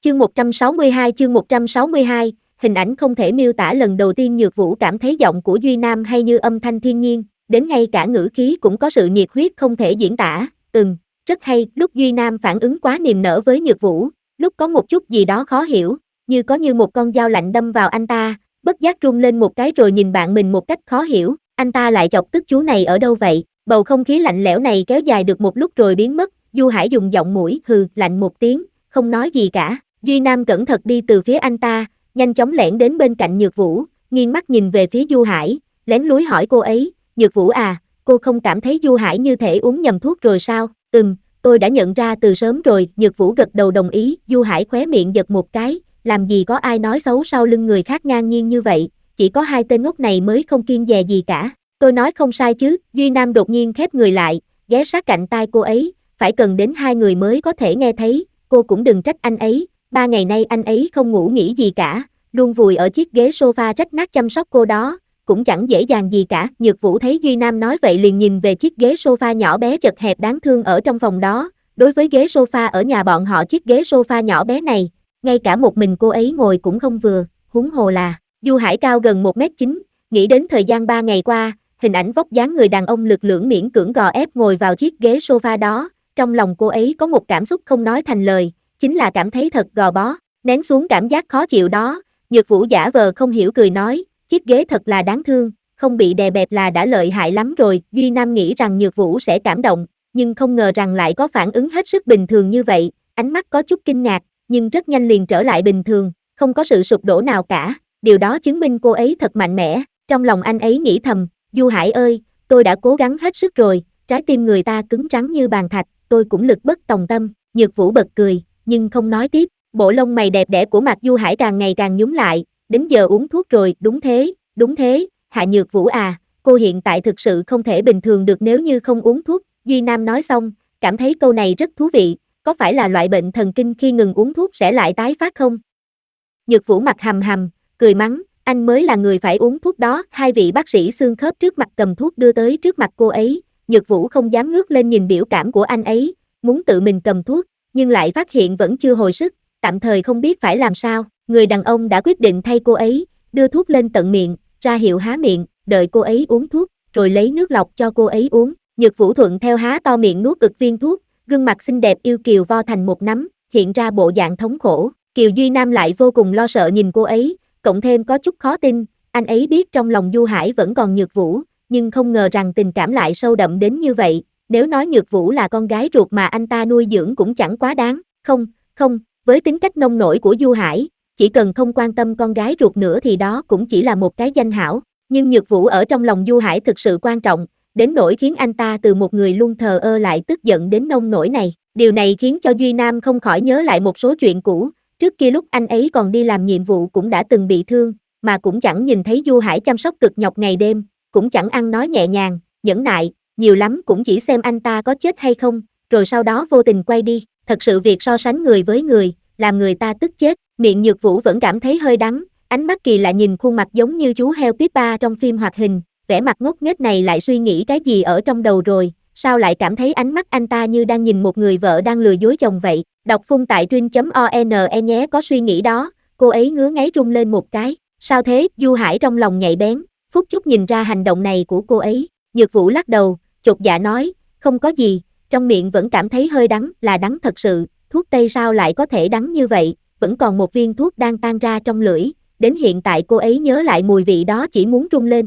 Chương 162, hình ảnh không thể miêu tả. Lần đầu tiên Nhược Vũ cảm thấy giọng của Duy Nam hay như âm thanh thiên nhiên, đến ngay cả ngữ khí cũng có sự nhiệt huyết không thể diễn tả. Rất hay. Lúc Duy Nam phản ứng quá niềm nở với Nhược Vũ, lúc có một chút gì đó khó hiểu, như một con dao lạnh đâm vào anh ta, bất giác run lên một cái rồi nhìn bạn mình một cách khó hiểu. Anh ta lại chọc tức chú này ở đâu vậy? Bầu không khí lạnh lẽo này kéo dài được một lúc rồi biến mất. Du Hải dùng giọng mũi hừ lạnh một tiếng, không nói gì cả. Duy Nam cẩn thận đi từ phía anh ta, nhanh chóng lẻn đến bên cạnh Nhược Vũ, nghiêng mắt nhìn về phía Du Hải, lén lúi hỏi cô ấy, Nhược Vũ à, cô không cảm thấy Du Hải như thể uống nhầm thuốc rồi sao? Tôi đã nhận ra từ sớm rồi. Nhược Vũ gật đầu đồng ý. Du Hải khóe miệng giật một cái, làm gì có ai nói xấu sau lưng người khác ngang nhiên như vậy, chỉ có hai tên ngốc này mới không kiêng dè gì cả. Tôi nói không sai chứ? Duy Nam đột nhiên khép người lại, ghé sát cạnh tai cô ấy, phải cần đến hai người mới có thể nghe thấy, cô cũng đừng trách anh ấy, 3 ngày nay anh ấy không ngủ nghỉ gì cả, luôn vùi ở chiếc ghế sofa rách nát chăm sóc cô đó, cũng chẳng dễ dàng gì cả. Nhược Vũ thấy Duy Nam nói vậy liền nhìn về chiếc ghế sofa nhỏ bé chật hẹp đáng thương ở trong phòng đó. Đối với ghế sofa ở nhà bọn họ, chiếc ghế sofa nhỏ bé này, ngay cả một mình cô ấy ngồi cũng không vừa, huống hồ là Du Hải cao gần 1m9, nghĩ đến thời gian 3 ngày qua, hình ảnh vóc dáng người đàn ông lực lưỡng miễn cưỡng gò ép ngồi vào chiếc ghế sofa đó, trong lòng cô ấy có một cảm xúc không nói thành lời, chính là cảm thấy thật gò bó. Nén xuống cảm giác khó chịu đó, Nhược Vũ giả vờ không hiểu cười nói, chiếc ghế thật là đáng thương, không bị đè bẹp là đã lợi hại lắm rồi. Duy Nam nghĩ rằng Nhược Vũ sẽ cảm động, nhưng không ngờ rằng lại có phản ứng hết sức bình thường như vậy, ánh mắt có chút kinh ngạc, nhưng rất nhanh liền trở lại bình thường, không có sự sụp đổ nào cả, điều đó chứng minh cô ấy thật mạnh mẽ. Trong lòng anh ấy nghĩ thầm, Du Hải ơi, tôi đã cố gắng hết sức rồi, trái tim người ta cứng rắn như bàn thạch, tôi cũng lực bất tòng tâm. Nhược Vũ bật cười, nhưng không nói tiếp, bộ lông mày đẹp đẽ của mặt Du Hải càng ngày càng nhúm lại, đến giờ uống thuốc rồi. Đúng thế, Hạ Nhược Vũ à, cô hiện tại thực sự không thể bình thường được nếu như không uống thuốc. Duy Nam nói xong, cảm thấy câu này rất thú vị, có phải là loại bệnh thần kinh khi ngừng uống thuốc sẽ lại tái phát không? Nhược Vũ mặt hầm hầm, cười mắng, anh mới là người phải uống thuốc đó. Hai vị bác sĩ xương khớp trước mặt cầm thuốc đưa tới trước mặt cô ấy, Nhược Vũ không dám ngước lên nhìn biểu cảm của anh ấy, muốn tự mình cầm thuốc, nhưng lại phát hiện vẫn chưa hồi sức, tạm thời không biết phải làm sao. Người đàn ông đã quyết định thay cô ấy, đưa thuốc lên tận miệng, ra hiệu há miệng, đợi cô ấy uống thuốc, rồi lấy nước lọc cho cô ấy uống. Nhược Vũ thuận theo há to miệng nuốt ực viên thuốc, gương mặt xinh đẹp yêu kiều vo thành một nắm, hiện ra bộ dạng thống khổ. Kiều Duy Nam lại vô cùng lo sợ nhìn cô ấy, cộng thêm có chút khó tin, anh ấy biết trong lòng Du Hải vẫn còn Nhược Vũ, nhưng không ngờ rằng tình cảm lại sâu đậm đến như vậy. Nếu nói Nhược Vũ là con gái ruột mà anh ta nuôi dưỡng cũng chẳng quá đáng. Không, với tính cách nông nổi của Du Hải, chỉ cần không quan tâm con gái ruột nữa thì đó cũng chỉ là một cái danh hảo. Nhưng Nhược Vũ ở trong lòng Du Hải thực sự quan trọng, đến nỗi khiến anh ta từ một người luôn thờ ơ lại tức giận đến nông nổi này. Điều này khiến cho Duy Nam không khỏi nhớ lại một số chuyện cũ, trước kia lúc anh ấy còn đi làm nhiệm vụ cũng đã từng bị thương, mà cũng chẳng nhìn thấy Du Hải chăm sóc cực nhọc ngày đêm, cũng chẳng ăn nói nhẹ nhàng, nhẫn nại, nhiều lắm cũng chỉ xem anh ta có chết hay không, rồi sau đó vô tình quay đi. Thật sự việc so sánh người với người, làm người ta tức chết. Miệng Nhược Vũ vẫn cảm thấy hơi đắng, ánh mắt kỳ lạ nhìn khuôn mặt giống như chú heo Pippa trong phim hoạt hình, vẻ mặt ngốc nghếch này lại suy nghĩ cái gì ở trong đầu rồi, sao lại cảm thấy ánh mắt anh ta như đang nhìn một người vợ đang lừa dối chồng vậy. Đọc phun tại truyện.one nhé. Có suy nghĩ đó, cô ấy ngứa ngáy rung lên một cái. Sao thế? Du Hải trong lòng nhạy bén, phút chốc nhìn ra hành động này của cô ấy. Nhược Vũ lắc đầu, chột dạ nói, không có gì, trong miệng vẫn cảm thấy hơi đắng, là đắng thật sự, thuốc tây sao lại có thể đắng như vậy, vẫn còn một viên thuốc đang tan ra trong lưỡi, đến hiện tại cô ấy nhớ lại mùi vị đó chỉ muốn rung lên,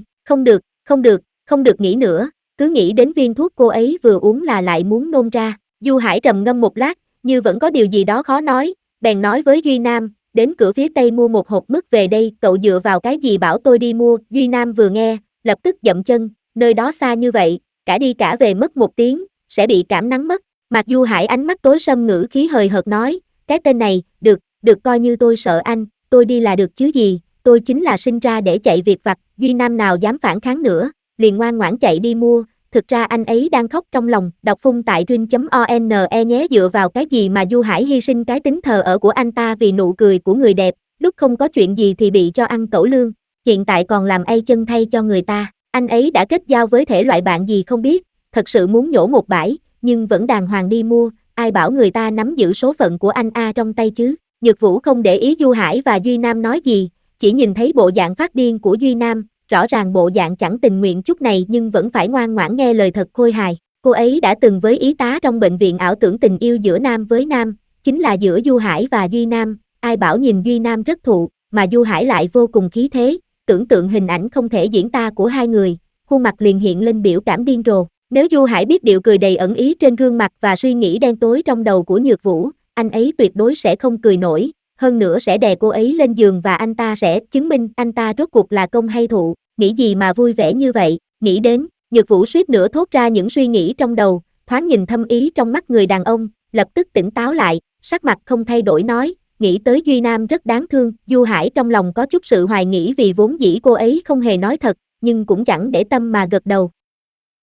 không được nghĩ nữa, cứ nghĩ đến viên thuốc cô ấy vừa uống là lại muốn nôn ra. Du Hải trầm ngâm một lát, như vẫn có điều gì đó khó nói, bèn nói với Duy Nam, đến cửa phía tây mua một hộp mứt về đây, cậu dựa vào cái gì bảo tôi đi mua? Duy Nam vừa nghe, lập tức dậm chân, nơi đó xa như vậy, cả đi cả về mất 1 tiếng, sẽ bị cảm nắng mất. Mặc Du Hải ánh mắt tối sầm ngữ khí hời hợt nói, cái tên này, được coi như tôi sợ anh, tôi đi là được chứ gì, tôi chính là sinh ra để chạy việc vặt. Duy Nam nào dám phản kháng nữa, liền ngoan ngoãn chạy đi mua. Thực ra anh ấy đang khóc trong lòng. Đọc phun tại truyện.one nhé. Dựa vào cái gì mà Du Hải hy sinh cái tính thờ ở của anh ta vì nụ cười của người đẹp, lúc không có chuyện gì thì bị cho ăn cẩu lương, hiện tại còn làm ay chân thay cho người ta. Anh ấy đã kết giao với thể loại bạn gì không biết, thật sự muốn nhổ một bãi, nhưng vẫn đàng hoàng đi mua, ai bảo người ta nắm giữ số phận của anh A trong tay chứ. Nhược Vũ không để ý Du Hải và Duy Nam nói gì, chỉ nhìn thấy bộ dạng phát điên của Duy Nam, rõ ràng bộ dạng chẳng tình nguyện chút này nhưng vẫn phải ngoan ngoãn nghe lời thật khôi hài. Cô ấy đã từng với y tá trong bệnh viện ảo tưởng tình yêu giữa nam với nam, chính là giữa Du Hải và Duy Nam, ai bảo nhìn Duy Nam rất thụ, mà Du Hải lại vô cùng khí thế, tưởng tượng hình ảnh không thể diễn tả của hai người, khuôn mặt liền hiện lên biểu cảm điên rồ. Nếu Du Hải biết điệu cười đầy ẩn ý trên gương mặt và suy nghĩ đen tối trong đầu của Nhược Vũ, anh ấy tuyệt đối sẽ không cười nổi, hơn nữa sẽ đè cô ấy lên giường và anh ta sẽ chứng minh anh ta rốt cuộc là công hay thụ, nghĩ gì mà vui vẻ như vậy, nghĩ đến, Nhược Vũ suýt nữa thốt ra những suy nghĩ trong đầu, thoáng nhìn thâm ý trong mắt người đàn ông, lập tức tỉnh táo lại, sắc mặt không thay đổi nói, nghĩ tới Duy Nam rất đáng thương, Du Hải trong lòng có chút sự hoài nghĩ vì vốn dĩ cô ấy không hề nói thật, nhưng cũng chẳng để tâm mà gật đầu,